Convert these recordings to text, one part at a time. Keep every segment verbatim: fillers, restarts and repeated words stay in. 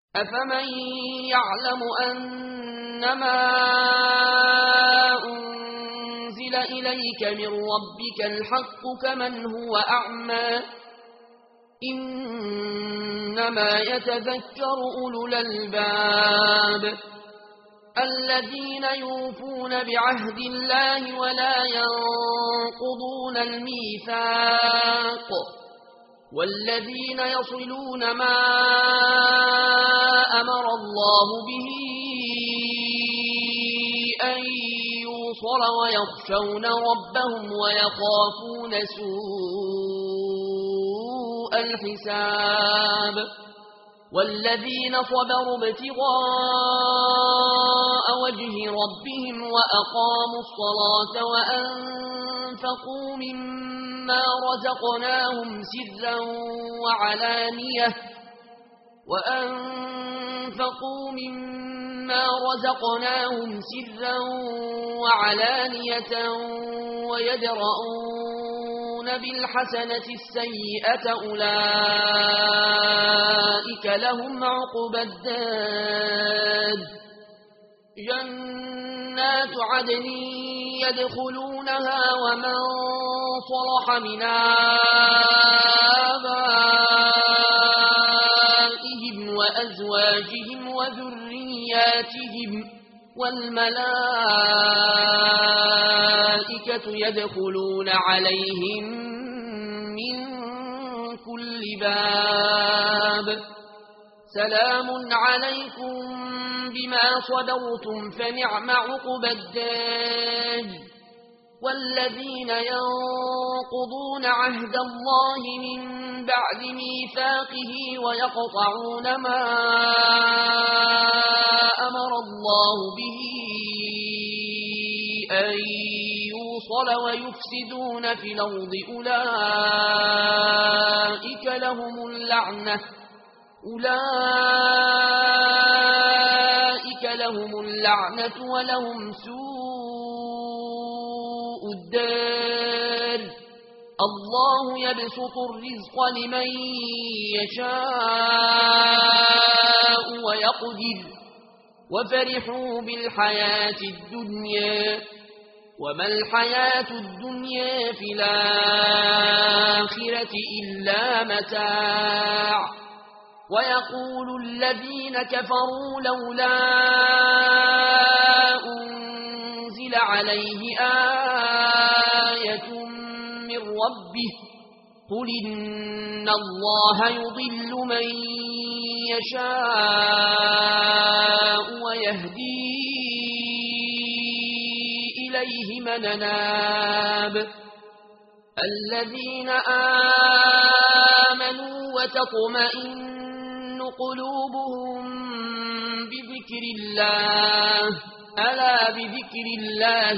أفمن يعلم أنما أنزل إليك من ربك الحق كمن هو أعمى إنما يتذكر أولو الألباب الذين يوفون بعهد الله ولا ينقضون الميثاق والذين يصلون ما أمر الله به أن يوصل ويخشون ربهم ويخافون سوء الحساب والذين صبروا ابتغاء وجه ربهم وأقاموا الصلاة وأنفقوا مما رزقناهم سرا وعلانية وأنفقوا مما رزقناهم سرا وعلانية ويدرؤون بالحسنة السيئة أولئك لهم عقبى الدار جنات عدن يدخلونها ومن صلح من آبائهم وأزواجهم وذرياتهم والملائكة يدخلون عليهم من كل باب سلام عليكم بما صبرتم فنعم عقبى الدار والذين ينقضون عهد الله من بعد ميثاقه ويقطعون ما أمر الله به أن يوصل ويفسدون في الأرض أولئك لهم اللعنة أولئك لهم اللعنة ولهم سوء الدار الله يبسط الرزق لمن يشاء ويقدر وفرحوا بالحياة الدنيا وما الحياة الدنيا في الآخرة إلا متاع ويقول الذين كفروا لولا أنزل عليه آية من ربه قل إن الله يضل من يشاء ويهدي إليه من أناب الذين آمنوا وتطمئن قلوبهم بذكر الله ألا بذكر الله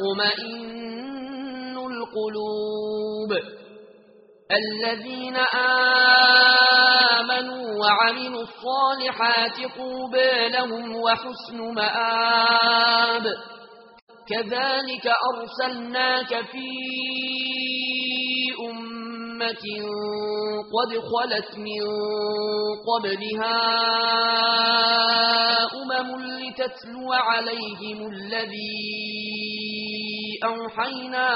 تطمئن القلوب الذين آمنوا وعملوا الصالحات طوبى لهم وحسن مآب كذلك أرسلناك في أمة قد خلت من قبلها أمم لتتلو عليهم الذي أوحينا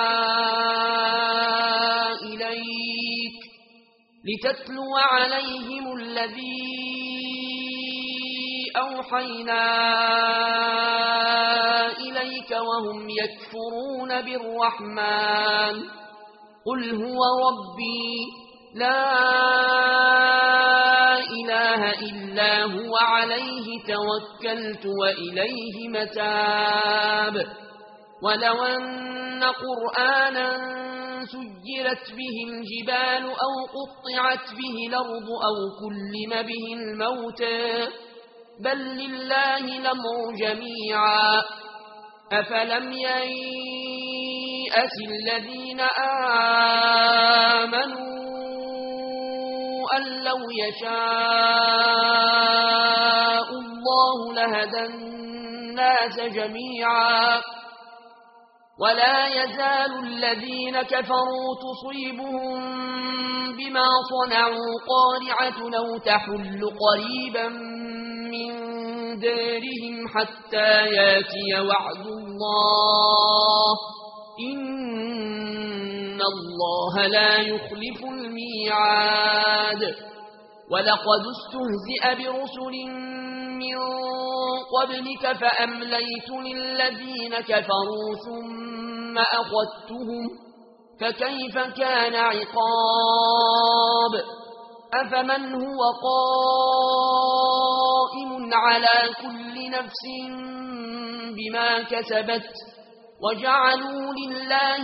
إليك لتتلو عليهم الذي أوحينا إليك وهم يكفرون بالرحمن قل هو ربي لا إله إلا هو عليه توكلت وإليه متاب ولو أن قرآنا سجرت به الجبال أو قطعت به الأرض أو كلم به الموتى بل لله الأمر جميعا أفلم ييأس الذين آمنوا أن لو يشاء الله لهدى الناس جميعا ولا يزال الذين كفروا تصيبهم بما صنعوا قارعة أو تحل قريبا من دارهم حتى ياتي وعد الله إن الله لا يخلف الميعاد ولقد استهزئ برسل من قبلك فأمليت للذين كفروا ثم أخذتهم فكيف كان عقاب أفمن هو قائم على كل نفس بما كسبت وجعلوا لله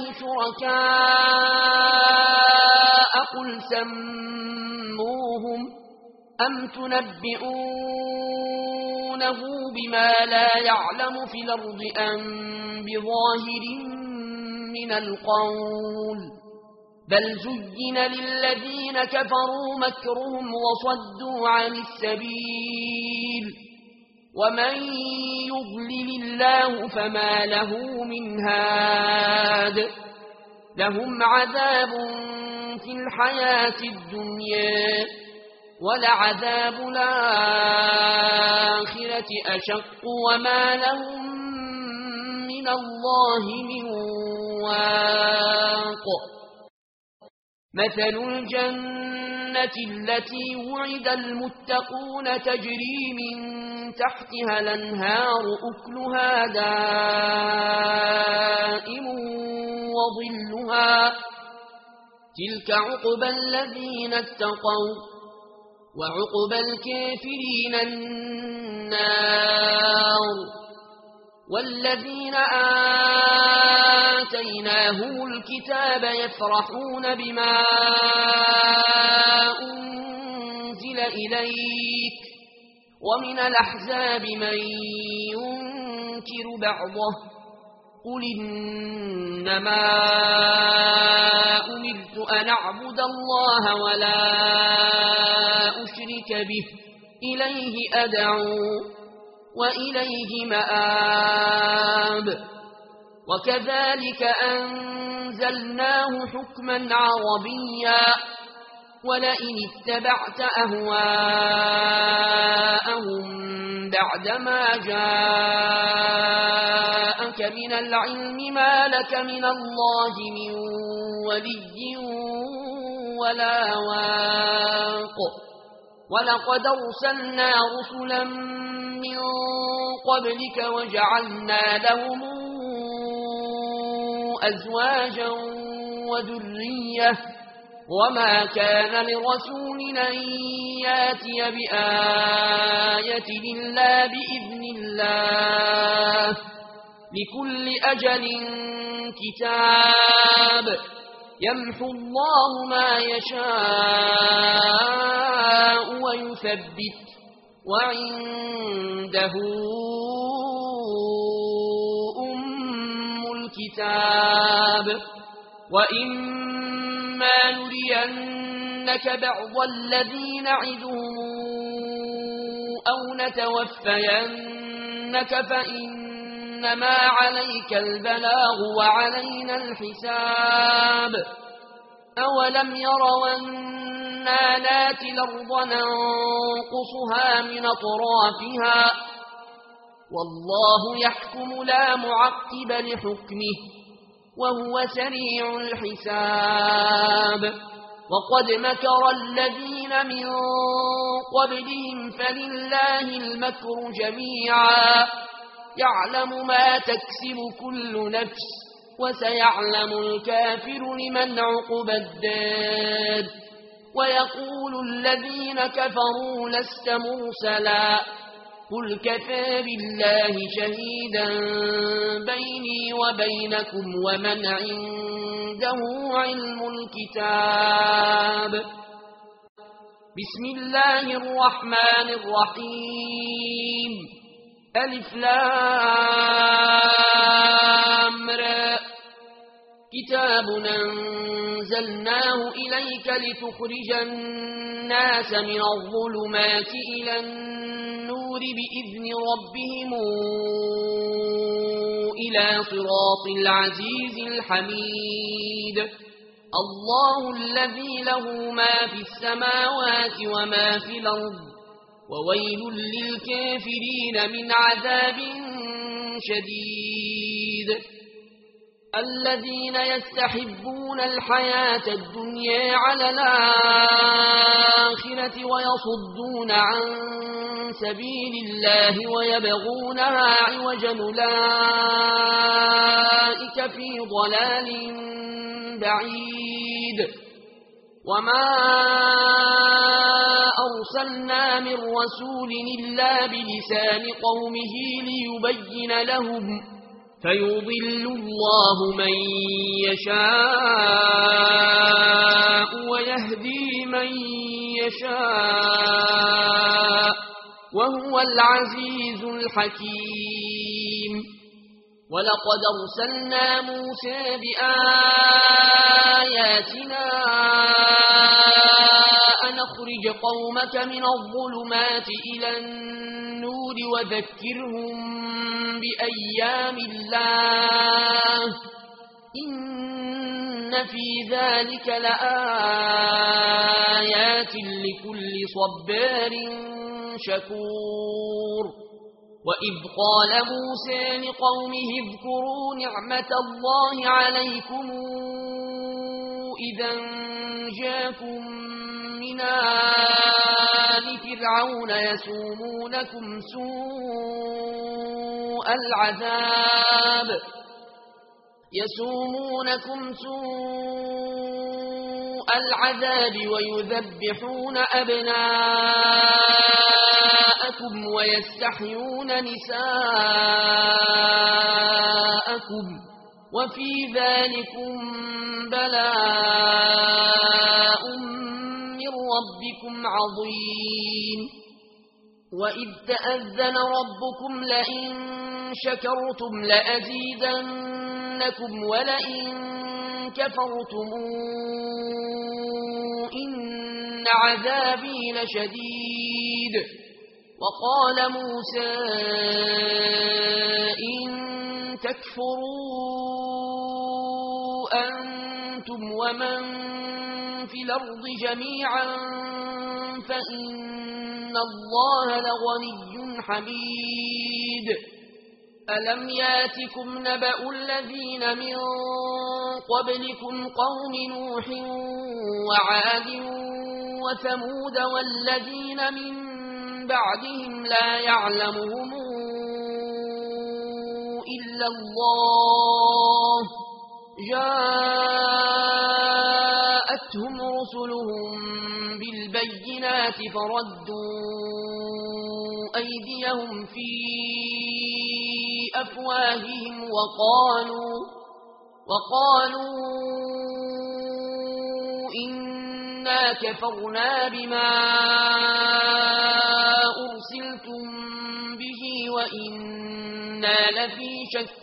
شركاء قل سموهم أم تنبئونه بما لا يعلم في الأرض أم بظاهر من القول بل زين للذين كفروا مكرهم وصدوا عن السبيل ومن يضلل الله فما له من هاد لهم عذاب في الحياة الدنيا ولعذاب الآخرة أشق وما لهم من الله من واق مثل الجنة التي وعد المتقون تجري من تحتها الأنهار أكلها دائم وظلها تلك عقبى الذين اتقوا وعقبى الكافرين النار والذين آتيناهم الكتاب يفرحون بما أنزل إليك ومن الأحزاب من ينكر بعضه قل إنما أمرت أن أعبد الله ولا أشرك به إليه أدعو وإليه مآب وكذلك أنزلناه حكما عربيا ولئن اتبعت أهواءهم بعدما جاءك من العلم ما لك من الله من ولي ولا واق ولقد أرسلنا رسلا من قبلك وجعلنا لهم أزواجا وذرية وما كان لرسول أن ياتي بآية إلا بإذن الله لكل أجل كتاب يمحو الله ما يشاء ويثبت وعنده أم الكتاب وإما نرينك بعض الذي نعدهم أو نتوفينك فإنما عليك البلاغ وعلينا الحساب أولم يروا أنا ناتي الأرض ننقصها من أطرافها والله يحكم لا معقب لحكمه وهو سريع الحساب وقد مكر الذين من قبلهم فلله المكر جميعا يعلم ما تكسب كل نفس وسيعلم الكافر لمن عقبى الدار ويقول الذين كفروا لست مرسلا قل كفى بالله شهيدا بيني وبينكم ومن عنده علم الكتاب بسم الله الرحمن الرحيم ألف لام را كتاب أنزلناه إليك لتخرج الناس من الظلمات إلى النور بإذن ربهم إلى صراط العزيز الحميد الله الذي له ما في السماوات وما في الأرض وويل للكافرين من عذاب شديد الذين يستحبون الحياة الدنيا على الآخرة ويصدون عن سبيل الله ويبغونها عوجا أولئك في ضلال بعيد وما أرسلنا من رسول إلا بلسان قومه ليبين لهم فيضل الله من يشاء ويهدي من يشاء وهو العزيز الحكيم ولقد أرسلنا موسى بآياتنا أن أخرج قومك من الظلمات إلى النور وذكرهم بأيام الله إن في ذلك لآيات لكل صبار شكور وإذ قال موسى لقومه اذكروا نعمة الله عليكم إذا جاءكم من آل فرعون يسومونكم سوء العذاب يسومونكم سوء العذاب ويذبحون أبناءكم ويستحيون نساءكم وفي ذلكم بلاء من ربكم عظيم وإذ تأذن ربكم لئن شكرتم لأزيدنكم ولئن كفرتم إن عذابي لشديد وقال موسى إن تكفروا أنتم ومن في الأرض جميعا فإن الله لغني حميد ألم ياتكم نبأ الذين من قبلكم قوم نوح وعاد وثمود والذين من بعدهم لا يعلمهم إلا الله جاءتهم رسلهم بالبينات فردوا أيديهم في أفواههم وقالوا وقالوا إنا كفرنا بما أرسلتم به وإنا لفي شك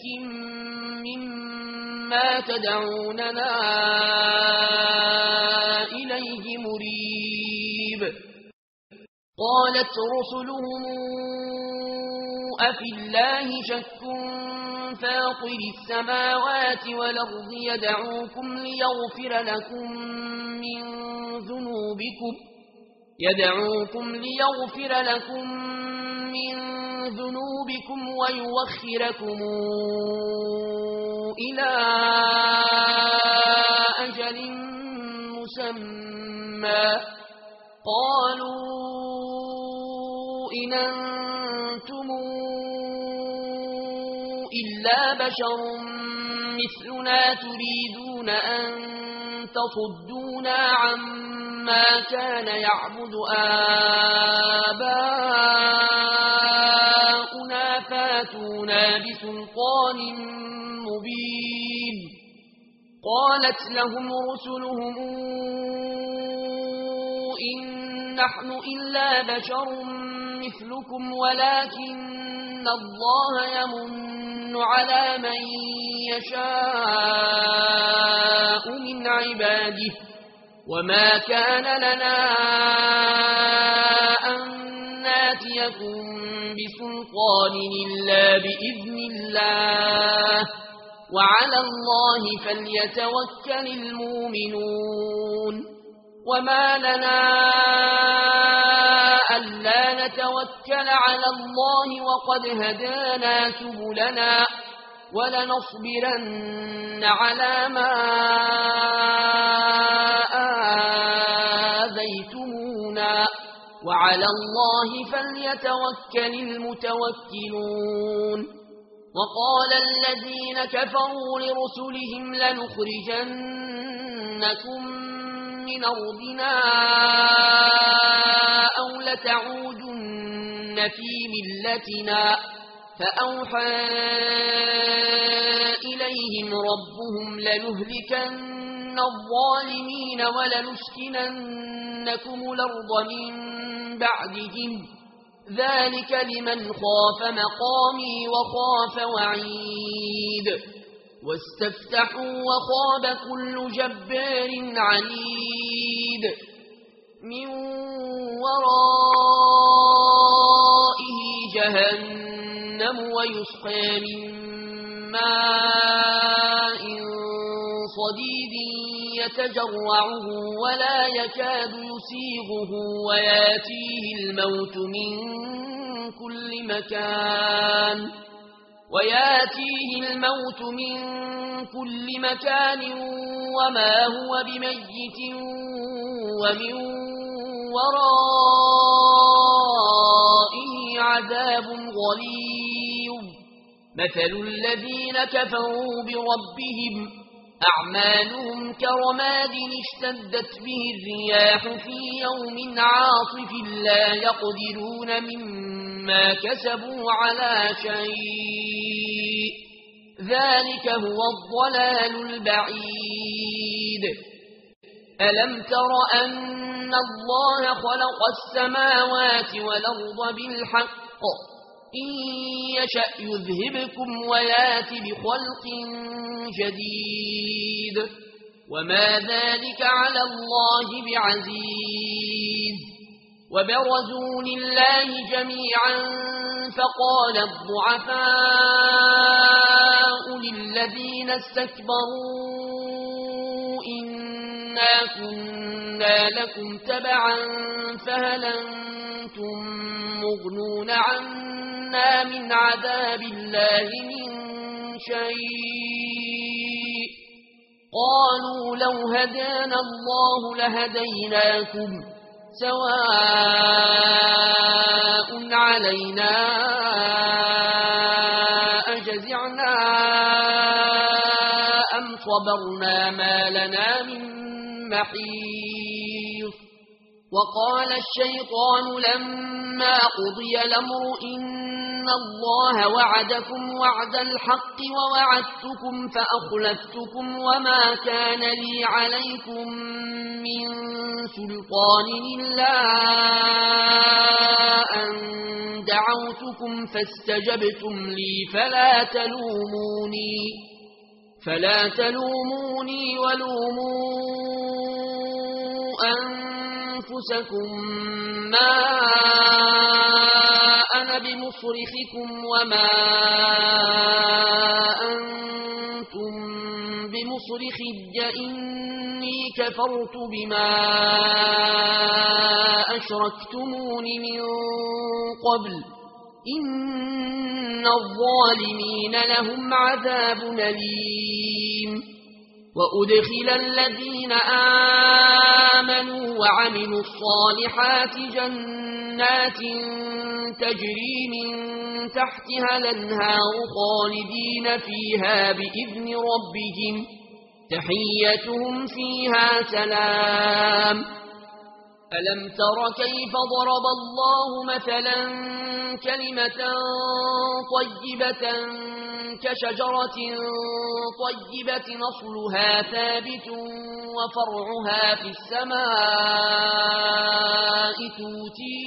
مما تدعوننا إليه مريب قالت رسلهم أفي الله شك فاطر السماوات والأرض يدعوكم ليغفر لكم من ذنوبكم يدعوكم ليغفر لكم من ذنوبكم ويوخركم إلى أجل مسمى قالوا إن أنتم إلا بشر مثلنا تريدون أن تصدونا عما كان يعبد آباؤنا فاتونا بسلطان مبين قالت لهم رسلهم إن نحن إلا بشر مثلكم ولكن الله يمن على من يشاء من عباده وما كان لنا أن ناتيكم بسلطان إلا بإذن الله وعلى الله فليتوكل المؤمنون وما لنا ألا فليتوكل على الله وقد هدانا سبلنا ولنصبرن على ما آذيتمونا وعلى الله فليتوكل المتوكلون وقال الذين كفروا لرسلهم لنخرجنكم من أرضنا أو لتعودن في ملتنا فأوحى إليهم ربهم لنهلكن الظالمين ولنسكننكم الأرض من بعدهم ذلك لمن خاف مقامي وخاف وعيد واستفتحوا وخاب كل جبار عنيد من ورائه جهنم ويسقى من ماء صديد يتجرعه ولا يكاد يسيغه وياتيه الموت من كل مكان وياتيه الموت من كل مكان وما هو بميت ومن ورائه عذاب غليظ مثل الذين كفروا بربهم أعمالهم كرماد اشتدت به الرياح في يوم عاصف لا يقدرون مما كسبوا على شيء ذلك هو الضلال البعيد ألم تر أن الله خلق السماوات والأرض بالحق إن يشأ يذهبكم ويات بخلق جديد وما ذلك على الله بعزيز وبرزوا لله جميعا فقال الضعفاء للذين استكبروا إنا كنا لكم تبعا فهل أنتم مغنون عنا من عذاب الله من شيء قالوا لو هدانا الله لهديناكم سواء علينا أجزعنا أم صبرنا ما لنا من محيص وقال الشيطان لما قضي الأمر إن الله وعدكم وعد الحق ووعدتكم فأخلفتكم وما كان لي عليكم من سلطان إلا أن دعوتكم فاستجبتم لي فلا تلوموني فلا تلوموني ولوموا أنفسكم ما أنا بمصرخكم وما أنتم بمصرخي إني كفرت بما أشركتمون من قبل إن الظالمين لهم عذاب أليم وأدخل الذين آمنوا وعملوا الصالحات جنات تجري من تحتها الأنهار خالدين فيها بإذن ربهم تحيتهم فيها سلام ألم تر كيف ضرب الله مثلا كلمة طيبة كشجرة طيبة أصلها ثابت وفرعها في السماء تؤتي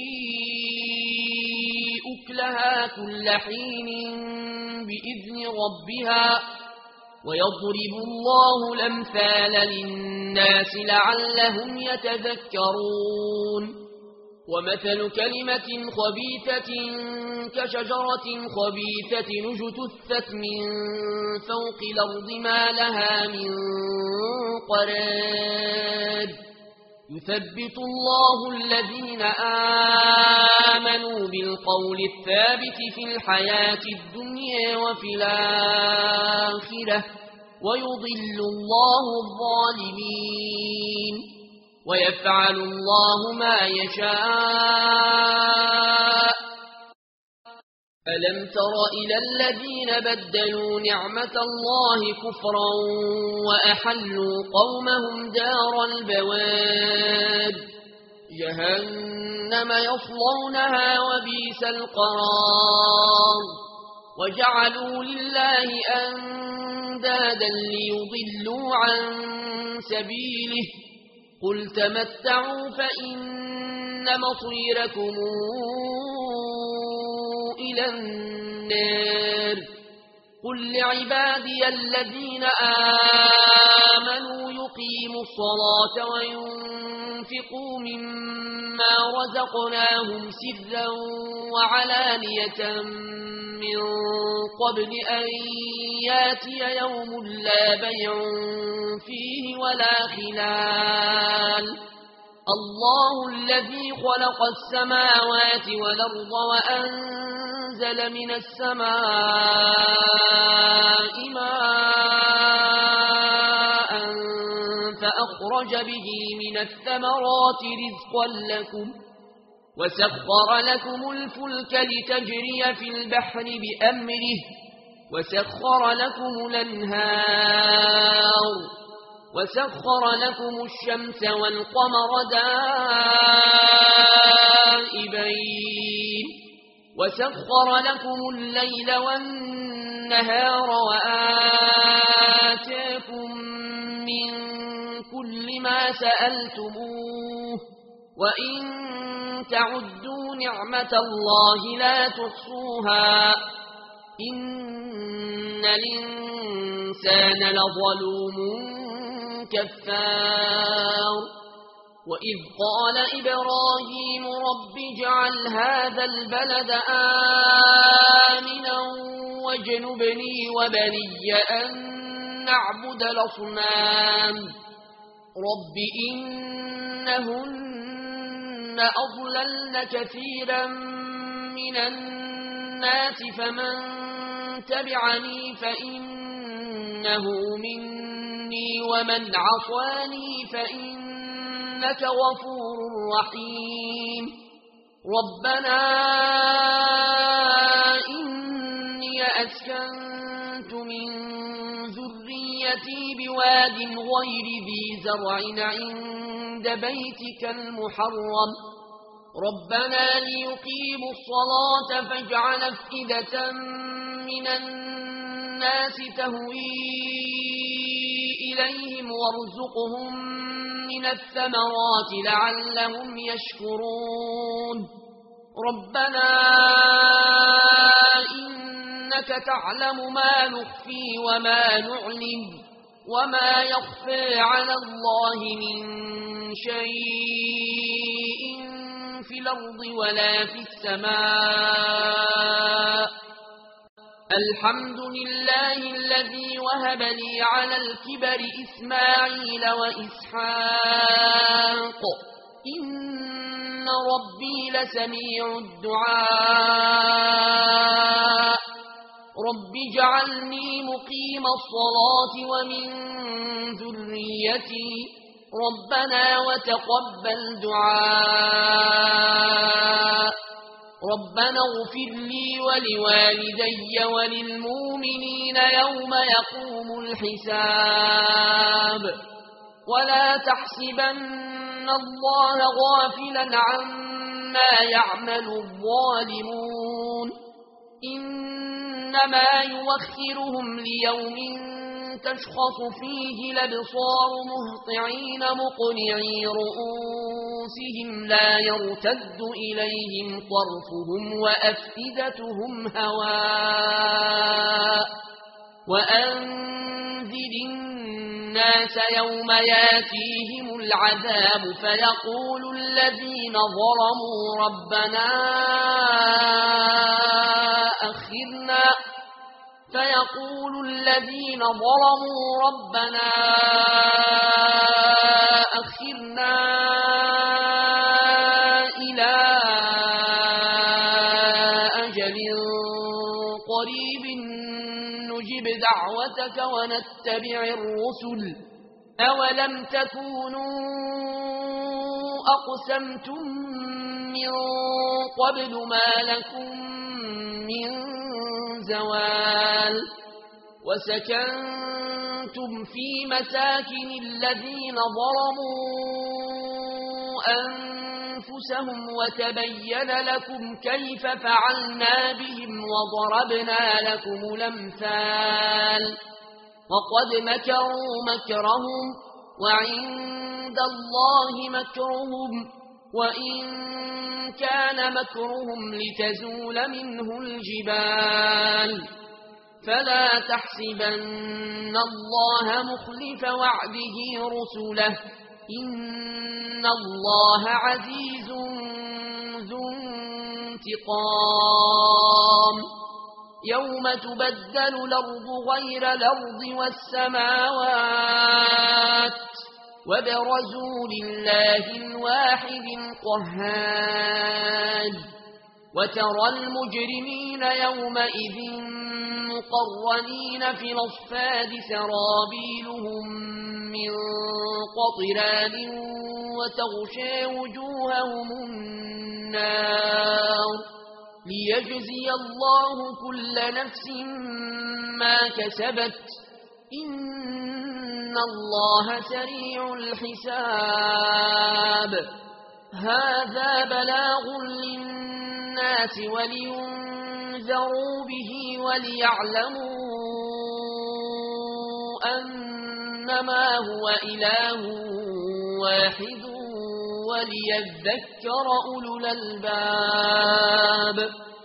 أكلها كل حين بإذن ربها ويضرب الله الأمثال للناس لعلهم يتذكرون ومثل كلمة خبيثة كشجرة خبيثة اجتثت من فوق الأرض ما لها من قرار يثبت الله الذين آمنوا بالقول الثابت في الحياة الدنيا وفي الآخرة ويضل الله الظالمين ويفعل الله ما يشاء. ألم تر إلى الذين بدلوا نعمة الله كفرا وأحلوا قومهم دار البوار جهنم يصلونها وبئس القرار وجعلوا لله أندادا ليضلوا عن سبيله قل تمتعوا فإن مصيركم إلى النار قل لعبادي الذين آمنوا يقيموا الصلاة وينفقوا مما رزقناهم سرا وعلانية من قبل أن ياتي يوم لا بيع فيه ولا خلال الله الذي خلق السماوات والأرض وأنزل من السماء ماء فأخرج به من الثمرات رزقا لكم وسخر لكم الفلك لتجري في البحر بأمره وسخر لكم الأنهار وسخر لكم الشمس والقمر دائبين وسخر لكم الليل والنهار وآتاكم من كل ما سألتموه وإن تعدوا نعمة الله لا تحصوها إن الإنسان لظلوم كفار وإذ قال إبراهيم رب اجعل هذا البلد آمنا واجنبني وبني أن نعبد الأصنام رب إنهن أضللن كثيرا من الناس فمن تبعني فإنه مني ومن عصاني فإنك غفور رحيم ربنا إني أسكنت من ذريتي بواد غير ذي زرع عند بيتك المحرم ربنا ليقيموا الصلاة فاجعل أفئدة من الناس تهوي إليهم وارزقهم من الثمرات لعلهم يشكرون ربنا إنك تعلم ما نخفي وما نعلم وما يخفى على الله من شيء في الأرض ولا في السماء الحمد لله الذي وهب لي على الكبر إسماعيل وإسحاق إن ربي لسميع الدعاء رب اجعلني مقيم الصلاة ومن ذريتي ربنا وتقبل دعاء ربنا اغفر لي ولوالدي وللمؤمنين يوم يقوم الحساب ولا تحسبن الله غافلا عما يعمل الظالمون إنما يوخرهم ليوم تشخص فيه الأبصار مهطعين مقنعي رؤوسهم لا يرتد إليهم طرفهم وأفئدتهم هواء وأنذر الناس يوم ياتيهم العذاب فيقول الذين ظلموا ربنا أخرنا فيقول الذين ظلموا ربنا أخرنا من قريب نجب دعوتك ونتبع الرسل أولم تكونوا أقسمتم من قبل ما لكم من زوال وسكنتم في مساكن الذين ظلموا أنفسهم وتبين لكم كيف فعلنا بهم وضربنا لكم الأمثال وقد مكروا مكرهم وعند الله مكرهم وإن كان مكرهم لتزول منه الجبال فلا تحسبن الله مخلف وعده رسله إن الله عزيز ذو انتقام يوم تبدل الأرض غير الأرض والسماوات وبرزوا لله الواحد القهار وترى المجرمين يومئذ مقرنين في الأصفاد سرابيلهم من قطران وتغشى وجوههم النار ليجزي الله كل نفس ما كسبت إن الله سريع الحساب هذا بلاغ للناس ولينذروا به وليعلموا أنما هو إله واحد وليذكر أولو الألباب